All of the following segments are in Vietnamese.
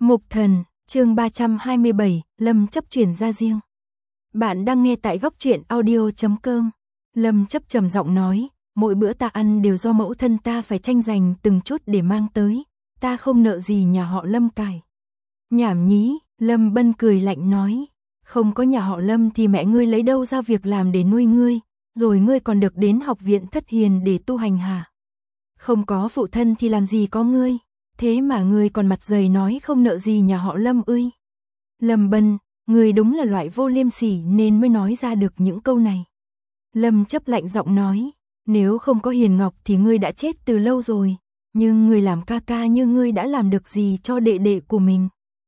Mục Thần, chương 327, Lâm Chấp chuyển ra riêng. Bạn đang nghe tại góc truyện audio.com. Lâm Chấp trầm giọng nói, mỗi bữa ta ăn đều do mẫu thân ta phải tranh giành từng chút để mang tới, ta không nợ gì nhà họ Lâm cải. Nhảm nhí, Lâm Bân cười lạnh nói, không có nhà họ Lâm thì mẹ ngươi lấy đâu ra việc làm để nuôi ngươi, rồi ngươi còn được đến học viện Thất Hiền để tu hành hả? Không có phụ thân thì làm gì có ngươi, thế mà ngươi còn mặt dày nói không nợ gì nhà họ Lâm ơi. Lâm Bân, ngươi đúng là loại vô liêm sỉ nên mới nói ra được những câu này. Lâm Chấp lạnh giọng nói, nếu không có Hiền Ngọc thì ngươi đã chết từ lâu rồi, nhưng ngươi làm ca ca như ngươi đã làm được gì cho đệ đệ của mình?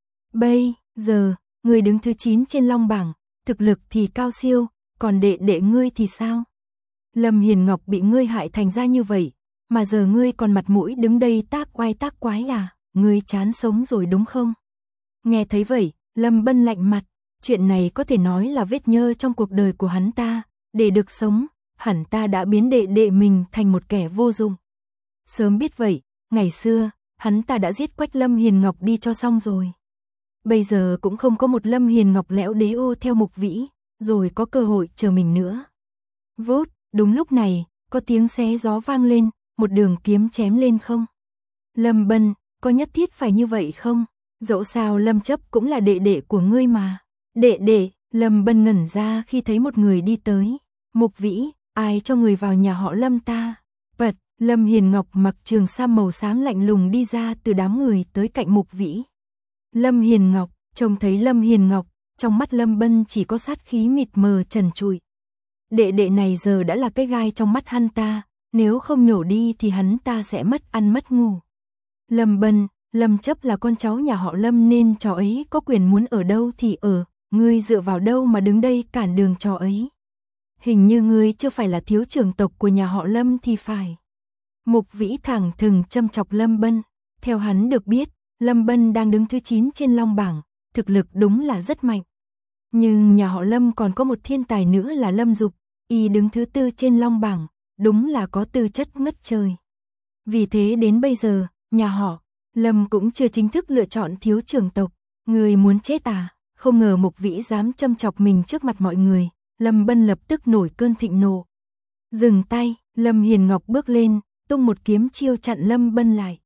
Bây giờ, ngươi đứng thứ 9 trên long bảng, thực lực thì cao siêu, còn đệ đệ ngươi thì sao? Lâm Hiền Ngọc bị ngươi hại thành ra như vậy, mà giờ ngươi còn mặt mũi đứng đây tác oai tác quái à, ngươi chán sống rồi đúng không? Nghe thấy vậy, Lâm Bân lạnh mặt, chuyện này có thể nói là vết nhơ trong cuộc đời của hắn ta, để được sống, hẳn ta đã biến đệ đệ mình thành một kẻ vô dụng. Sớm biết vậy, ngày xưa, hắn ta đã giết quách Lâm Hiền Ngọc đi cho xong rồi. Bây giờ cũng không có một Lâm Hiền Ngọc lẽo đế ô theo Mục Vĩ, rồi có cơ hội chờ mình nữa. Vốt, đúng lúc này, có tiếng xé gió vang lên, một đường kiếm chém lên không. Lâm Bân, có nhất thiết phải như vậy không? Dẫu sao Lâm Chấp cũng là đệ đệ của ngươi mà. Đệ đệ, Lâm Bân ngẩn ra khi thấy một người đi tới. Mục Vĩ, ai cho người vào nhà họ Lâm ta? Bật, Lâm Hiền Ngọc mặc trường sam màu xám lạnh lùng đi ra từ đám người tới cạnh Mục Vĩ. Lâm Hiền Ngọc, trông thấy Lâm Hiền Ngọc, trong mắt Lâm Bân chỉ có sát khí mịt mờ trần trụi. Đệ đệ này giờ đã là cái gai trong mắt hắn ta, nếu không nhổ đi thì hắn ta sẽ mất ăn mất ngủ. Lâm Bân, Lâm Chấp là con cháu nhà họ Lâm nên trò ấy có quyền muốn ở đâu thì ở, ngươi dựa vào đâu mà đứng đây cản đường trò ấy. Hình như ngươi chưa phải là thiếu trưởng tộc của nhà họ Lâm thì phải. Mục Vĩ thẳng thừng châm chọc Lâm Bân, theo hắn được biết, Lâm Bân đang đứng thứ 9 trên long bảng, thực lực đúng là rất mạnh. Nhưng nhà họ Lâm còn có một thiên tài nữa là Lâm Dục, y đứng thứ 4 trên long bảng, đúng là có tư chất ngất trời. Vì thế đến bây giờ, nhà họ Lâm cũng chưa chính thức lựa chọn thiếu trưởng tộc. Người muốn chết à? Không ngờ Mục Vĩ dám châm chọc mình trước mặt mọi người. Lâm Bân lập tức nổi cơn thịnh nộ. Dừng tay, Lâm Hiền Ngọc bước lên, tung một kiếm chiêu chặn Lâm Bân lại.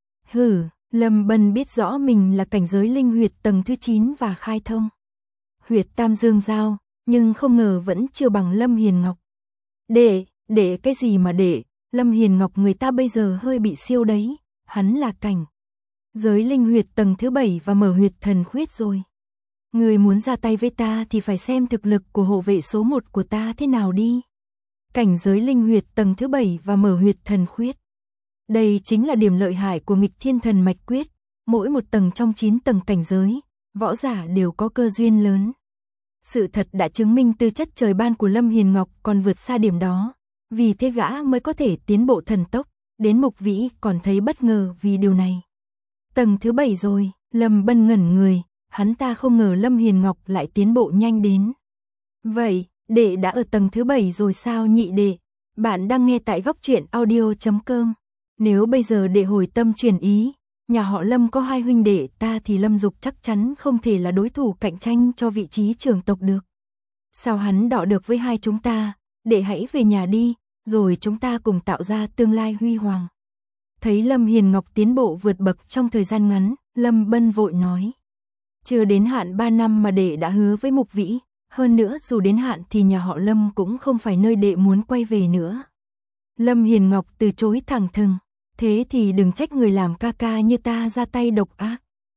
Hừ, Lâm Bân biết rõ mình là cảnh giới linh huyệt tầng thứ 9 và khai thông huyệt tam dương giao, nhưng không ngờ vẫn chưa bằng Lâm Hiền Ngọc. Để cái gì mà để, Lâm Hiền Ngọc người ta bây giờ hơi bị siêu đấy, hắn là cảnh giới linh huyệt tầng thứ 7 và mở huyệt thần khuyết rồi. Người muốn ra tay với ta thì phải xem thực lực của hộ vệ số 1 của ta thế nào đi. Cảnh giới linh huyệt tầng thứ 7 và mở huyệt thần khuyết. Đây chính là điểm lợi hại của nghịch thiên thần mạch quyết, mỗi một tầng trong 9 tầng cảnh giới, võ giả đều có cơ duyên lớn. Sự thật đã chứng minh tư chất trời ban của Lâm Hiền Ngọc còn vượt xa điểm đó, vì thế gã mới có thể tiến bộ thần tốc, đến Mục Vĩ còn thấy bất ngờ vì điều này. Tầng thứ 7 rồi, Lâm Bân ngẩn người, hắn ta không ngờ Lâm Hiền Ngọc lại tiến bộ nhanh đến. Vậy, đệ đã ở tầng thứ 7 rồi sao nhị đệ? Bạn đang nghe tại góc truyện audio.com. Nếu bây giờ đệ hồi tâm chuyển ý, nhà họ Lâm có 2 huynh đệ ta thì Lâm Dục chắc chắn không thể là đối thủ cạnh tranh cho vị trí trưởng tộc được. Sao hắn đọ được với hai chúng ta, đệ hãy về nhà đi, rồi chúng ta cùng tạo ra tương lai huy hoàng. Thấy Lâm Hiền Ngọc tiến bộ vượt bậc trong thời gian ngắn, Lâm Bân vội nói. Chưa đến hạn 3 năm mà đệ đã hứa với Mục Vĩ, hơn nữa dù đến hạn thì nhà họ Lâm cũng không phải nơi đệ muốn quay về nữa. Lâm Hiền Ngọc từ chối thẳng thừng, thế thì đừng trách người làm ca ca như ta ra tay độc ác.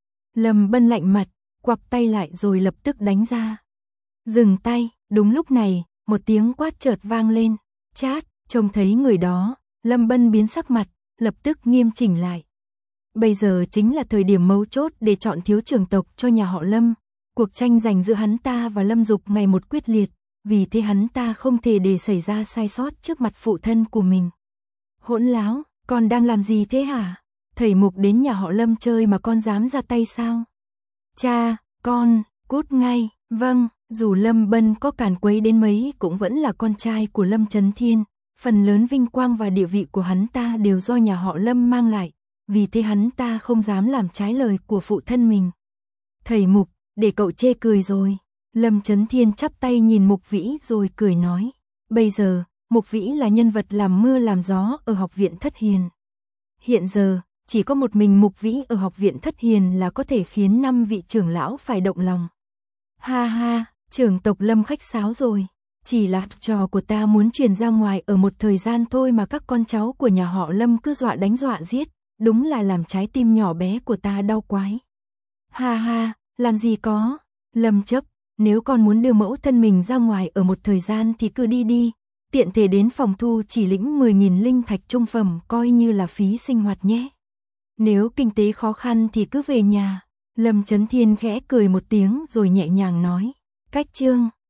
Lâm Bân lạnh mặt, quặp tay lại rồi lập tức đánh ra. Dừng tay, đúng lúc này, một tiếng quát chợt vang lên, chát, trông thấy người đó, Lâm Bân biến sắc mặt, lập tức nghiêm chỉnh lại. Bây giờ chính là thời điểm mấu chốt để chọn thiếu trưởng tộc cho nhà họ Lâm, cuộc tranh giành giữa hắn ta và Lâm Dục ngày một quyết liệt, vì thế hắn ta không thể để xảy ra sai sót trước mặt phụ thân của mình. Hỗn láo, con đang làm gì thế hả? Thầy Mục đến nhà họ Lâm chơi mà con dám ra tay sao? Cha, con, cút ngay, vâng, dù Lâm Bân có càn quấy đến mấy cũng vẫn là con trai của Lâm Chấn Thiên, phần lớn vinh quang và địa vị của hắn ta đều do nhà họ Lâm mang lại, vì thế hắn ta không dám làm trái lời của phụ thân mình. Thầy Mục, để cậu chê cười rồi. Lâm Chấn Thiên chắp tay nhìn Mục Vĩ rồi cười nói. Bây giờ, Mục Vĩ là nhân vật làm mưa làm gió ở học viện Thất Hiền. Hiện giờ, chỉ có một mình Mục Vĩ ở học viện Thất Hiền là có thể khiến 5 vị trưởng lão phải động lòng. Ha ha, trưởng tộc Lâm khách sáo rồi. Chỉ là trò của ta muốn truyền ra ngoài ở một thời gian thôi mà các con cháu của nhà họ Lâm cứ dọa đánh dọa giết, đúng là làm trái tim nhỏ bé của ta đau quái. Ha ha, làm gì có. Lâm Chấp, nếu con muốn đưa mẫu thân mình ra ngoài ở một thời gian thì cứ đi đi, tiện thể đến phòng thu chỉ lĩnh 10.000 linh thạch trung phẩm coi như là phí sinh hoạt nhé. Nếu kinh tế khó khăn thì cứ về nhà. Lâm Chấn Thiên khẽ cười một tiếng rồi nhẹ nhàng nói. Cách chương